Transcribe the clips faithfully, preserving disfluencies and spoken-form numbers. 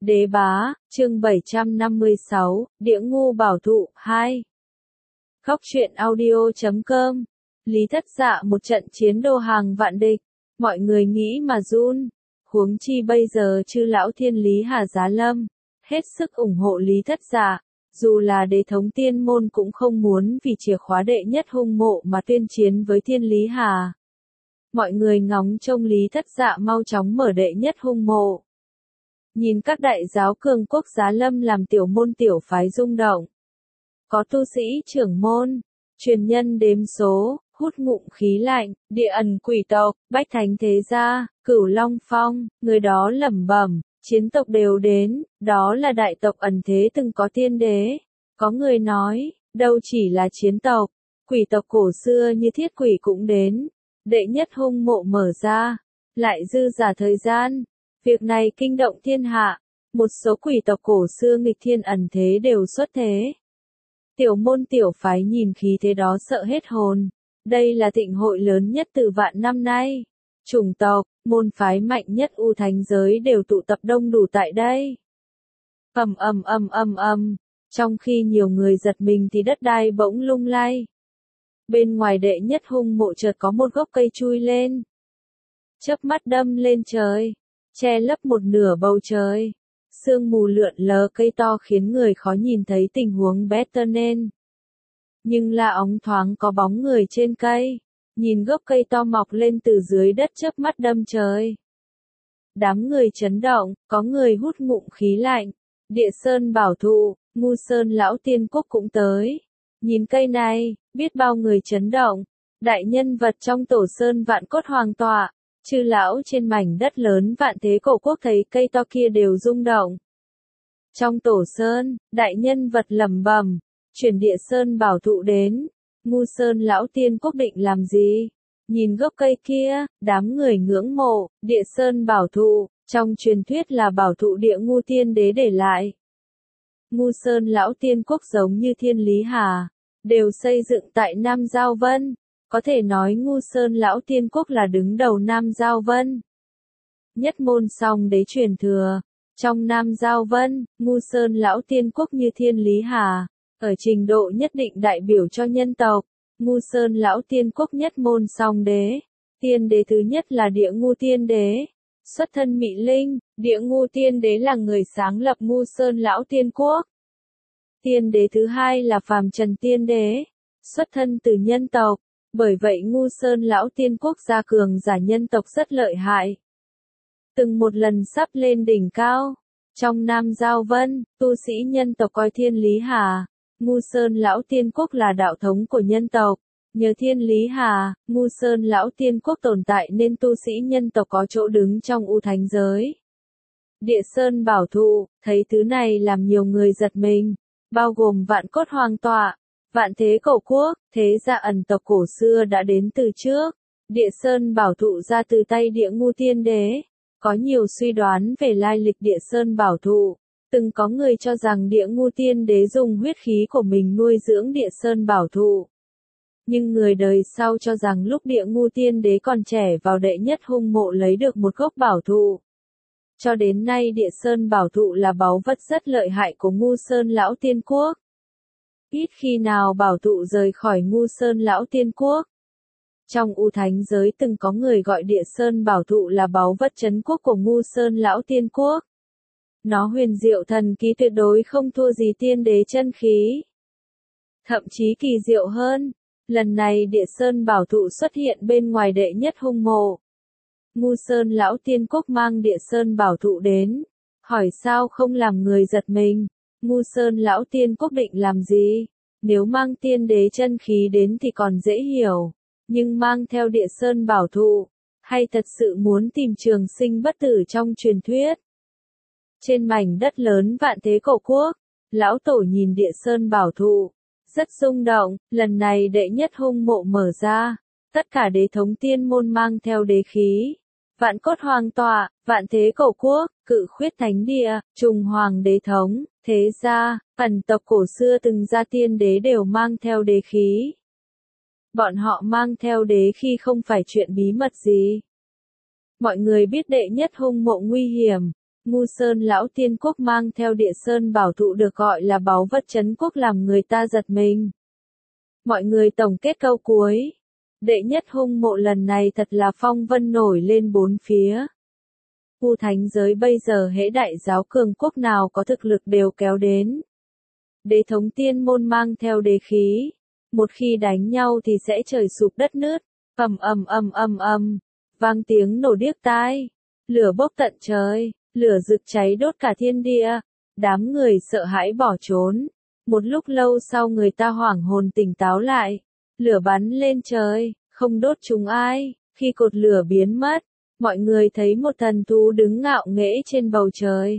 Đế bá, chương bảy trăm năm mươi sáu, Địa ngu bảo thụ, hai. Khóc chuyện audio chấm com. Lý Thất Dạ một trận chiến đô hàng vạn địch, mọi người nghĩ mà run. Huống chi bây giờ chư lão thiên Lý Hà Giá Lâm, hết sức ủng hộ Lý Thất Dạ. Dù là đế thống tiên môn cũng không muốn vì chìa khóa đệ nhất hung mộ mà tuyên chiến với thiên Lý Hà. Mọi người ngóng trông Lý Thất Dạ mau chóng mở đệ nhất hung mộ. Nhìn các đại giáo cường quốc Giá Lâm làm tiểu môn tiểu phái rung động. Có tu sĩ trưởng môn, truyền nhân đếm số, hút ngụm khí lạnh, địa ẩn quỷ tộc, bách thánh thế gia, cửu long phong, người đó lẩm bẩm, chiến tộc đều đến, đó là đại tộc ẩn thế từng có tiên đế. Có người nói, đâu chỉ là chiến tộc, quỷ tộc cổ xưa như thiết quỷ cũng đến. Đệ nhất hung mộ mở ra, lại dư giả thời gian. Việc này kinh động thiên hạ, một số quỷ tộc cổ xưa nghịch thiên ẩn thế đều xuất thế. Tiểu môn tiểu phái nhìn khí thế đó sợ hết hồn. Đây là thịnh hội lớn nhất từ vạn năm nay. Chủng tộc, môn phái mạnh nhất U Thánh giới đều tụ tập đông đủ tại đây. Ầm ầm ầm ầm ầm, trong khi nhiều người giật mình thì đất đai bỗng lung lay. Bên ngoài đệ nhất hung mộ chợt có một gốc cây chui lên. Chớp mắt đâm lên trời, che lấp một nửa bầu trời. Sương mù lượn lờ cây to khiến người khó nhìn thấy tình huống better nên. Nhưng là óng thoáng có bóng người trên cây. Nhìn gốc cây to mọc lên từ dưới đất chớp mắt đâm trời. Đám người chấn động, có người hút ngụm khí lạnh. Địa Sơn bảo thụ, Ngu Sơn lão tiên quốc cũng tới. Nhìn cây này, biết bao người chấn động. Đại nhân vật trong tổ sơn vạn cốt hoàng tọa. Chư lão trên mảnh đất lớn vạn thế cổ quốc thấy cây to kia đều rung động. Trong tổ sơn, đại nhân vật lẩm bẩm, chuyển địa sơn bảo thụ đến. Ngu Sơn lão tiên quốc định làm gì? Nhìn gốc cây kia, đám người ngưỡng mộ, địa sơn bảo thụ, trong truyền thuyết là bảo thụ địa ngu tiên đế để lại. Ngu Sơn lão tiên quốc giống như thiên Lý Hà, đều xây dựng tại Nam Giao Vân. Có thể nói Ngu Sơn lão tiên quốc là đứng đầu Nam Giao Vân. Nhất môn song đế truyền thừa. Trong Nam Giao Vân, Ngu Sơn lão tiên quốc như thiên Lý Hà, ở trình độ nhất định đại biểu cho nhân tộc. Ngu Sơn lão tiên quốc nhất môn song đế. Tiên đế thứ nhất là địa ngu tiên đế. Xuất thân Mị Linh, địa ngu tiên đế là người sáng lập Ngu Sơn lão tiên quốc. Tiên đế thứ hai là Phàm Trần tiên đế. Xuất thân từ nhân tộc. Bởi vậy Ngu Sơn lão tiên quốc gia cường giả nhân tộc rất lợi hại. Từng một lần sắp lên đỉnh cao. Trong Nam Giao Vân, tu sĩ nhân tộc coi thiên Lý Hà. Ngu Sơn lão tiên quốc là đạo thống của nhân tộc. Nhờ thiên Lý Hà, Ngu Sơn lão tiên quốc tồn tại nên tu sĩ nhân tộc có chỗ đứng trong U Thánh giới. Địa Sơn bảo thụ, thấy thứ này làm nhiều người giật mình. Bao gồm vạn cốt hoàng tọa. Vạn thế cổ quốc, thế gia ẩn tộc cổ xưa đã đến từ trước. Địa Sơn bảo thụ ra từ tay địa ngu tiên đế. Có nhiều suy đoán về lai lịch địa Sơn bảo thụ. Từng có người cho rằng địa ngu tiên đế dùng huyết khí của mình nuôi dưỡng địa Sơn bảo thụ. Nhưng người đời sau cho rằng lúc địa ngu tiên đế còn trẻ vào đệ nhất hung mộ lấy được một gốc bảo thụ. Cho đến nay địa Sơn bảo thụ là báu vật rất lợi hại của Ngu Sơn lão tiên quốc. Ít khi nào bảo thụ rời khỏi Ngu Sơn lão tiên quốc. Trong U Thánh giới từng có người gọi địa Sơn bảo thụ là báu vật trấn quốc của Ngu Sơn lão tiên quốc. Nó huyền diệu thần kỳ tuyệt đối không thua gì tiên đế chân khí. Thậm chí kỳ diệu hơn, lần này địa Sơn bảo thụ xuất hiện bên ngoài đệ nhất hung mộ. Ngu Sơn lão tiên quốc mang địa Sơn bảo thụ đến, hỏi sao không làm người giật mình. Ngu Sơn lão tiên quốc định làm gì? Nếu mang tiên đế chân khí đến thì còn dễ hiểu. Nhưng mang theo địa Sơn bảo thụ, hay thật sự muốn tìm trường sinh bất tử trong truyền thuyết? Trên mảnh đất lớn vạn thế cổ quốc, lão tổ nhìn địa Sơn bảo thụ, rất rung động. Lần này đệ nhất hung mộ mở ra, tất cả đế thống tiên môn mang theo đế khí. Vạn cốt hoàng tọa, vạn thế cổ quốc, cự khuyết thánh địa, trùng hoàng đế thống, thế gia, ẩn tộc cổ xưa từng ra tiên đế đều mang theo đế khí. Bọn họ mang theo đế khí không phải chuyện bí mật gì. Mọi người biết đệ nhất hung mộ nguy hiểm, Ngu Sơn lão tiên quốc mang theo Địa Sơn bảo thụ được gọi là báu vật trấn quốc làm người ta giật mình. Mọi người tổng kết câu cuối. Đệ nhất hung mộ lần này thật là phong vân nổi lên bốn phía. U thánh giới bây giờ hễ đại giáo cường quốc nào có thực lực đều kéo đến. Đế thống tiên môn mang theo đế khí. Một khi đánh nhau thì sẽ trời sụp đất nứt. Ầm ầm ầm ầm ầm. Vang tiếng nổ điếc tai. Lửa bốc tận trời. Lửa rực cháy đốt cả thiên địa. Đám người sợ hãi bỏ trốn. Một lúc lâu sau người ta hoảng hồn tỉnh táo lại. Lửa bắn lên trời, không đốt chúng ai. Khi cột lửa biến mất, mọi người thấy một thần thú đứng ngạo nghễ trên bầu trời.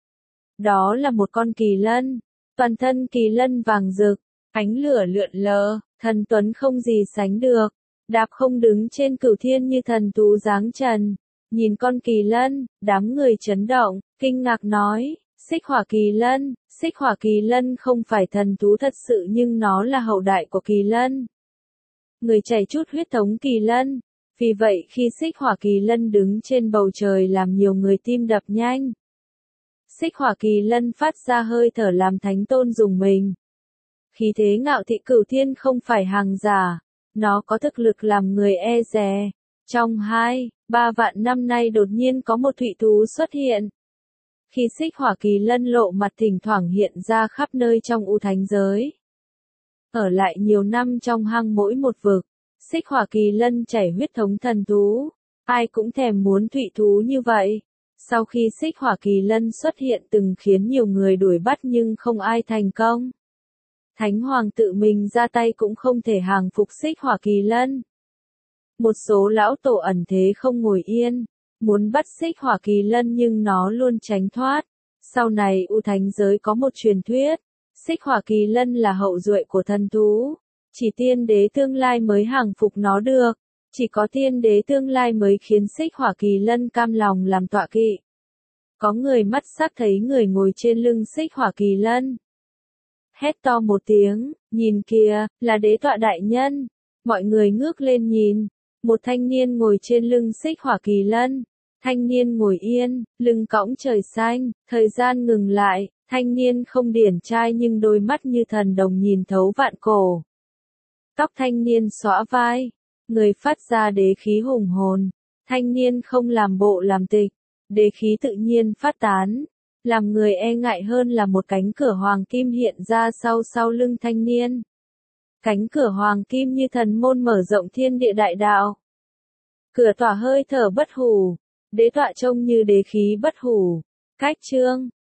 Đó là một con kỳ lân. Toàn thân kỳ lân vàng rực, ánh lửa lượn lờ, thần tuấn không gì sánh được. Đạp không đứng trên cửu thiên như thần thú dáng trần. Nhìn con kỳ lân, đám người chấn động, kinh ngạc nói, Xích Hỏa Kỳ Lân, Xích Hỏa Kỳ Lân không phải thần thú thật sự nhưng nó là hậu đại của kỳ lân. Người chảy chút huyết thống kỳ lân, vì vậy khi Xích Hỏa Kỳ Lân đứng trên bầu trời làm nhiều người tim đập nhanh. Xích Hỏa Kỳ Lân phát ra hơi thở làm thánh tôn dùng mình. Khí thế ngạo thị cửu thiên không phải hàng giả, nó có thực lực làm người e dè. Trong hai, ba vạn năm nay đột nhiên có một thủy thú xuất hiện. Khi Xích Hỏa Kỳ Lân lộ mặt thỉnh thoảng hiện ra khắp nơi trong U Thánh giới. Ở lại nhiều năm trong hang mỗi một vực, Xích Hỏa Kỳ Lân chảy huyết thống thần thú. Ai cũng thèm muốn thủy thú như vậy. Sau khi Xích Hỏa Kỳ Lân xuất hiện từng khiến nhiều người đuổi bắt nhưng không ai thành công. Thánh Hoàng tự mình ra tay cũng không thể hàng phục Xích Hỏa Kỳ Lân. Một số lão tổ ẩn thế không ngồi yên, muốn bắt Xích Hỏa Kỳ Lân nhưng nó luôn tránh thoát. Sau này U Thánh giới có một truyền thuyết, Xích Hỏa Kỳ Lân là hậu duệ của thần thú, chỉ tiên đế tương lai mới hàng phục nó được, chỉ có tiên đế tương lai mới khiến Xích Hỏa Kỳ Lân cam lòng làm tọa kỵ. Có người mắt sắc thấy người ngồi trên lưng Xích Hỏa Kỳ Lân. Hét to một tiếng, nhìn kìa, là đế tọa đại nhân. Mọi người ngước lên nhìn, một thanh niên ngồi trên lưng Xích Hỏa Kỳ Lân. Thanh niên ngồi yên, lưng cõng trời xanh, thời gian ngừng lại, thanh niên không điển trai nhưng đôi mắt như thần đồng nhìn thấu vạn cổ. Tóc thanh niên xõa vai, người phát ra đế khí hùng hồn, thanh niên không làm bộ làm tịch, đế khí tự nhiên phát tán, làm người e ngại hơn là một cánh cửa hoàng kim hiện ra sau sau lưng thanh niên. Cánh cửa hoàng kim như thần môn mở rộng thiên địa đại đạo. Cửa tỏa hơi thở bất hủ, đế tọa trông như đế khí bất hủ. Cách chương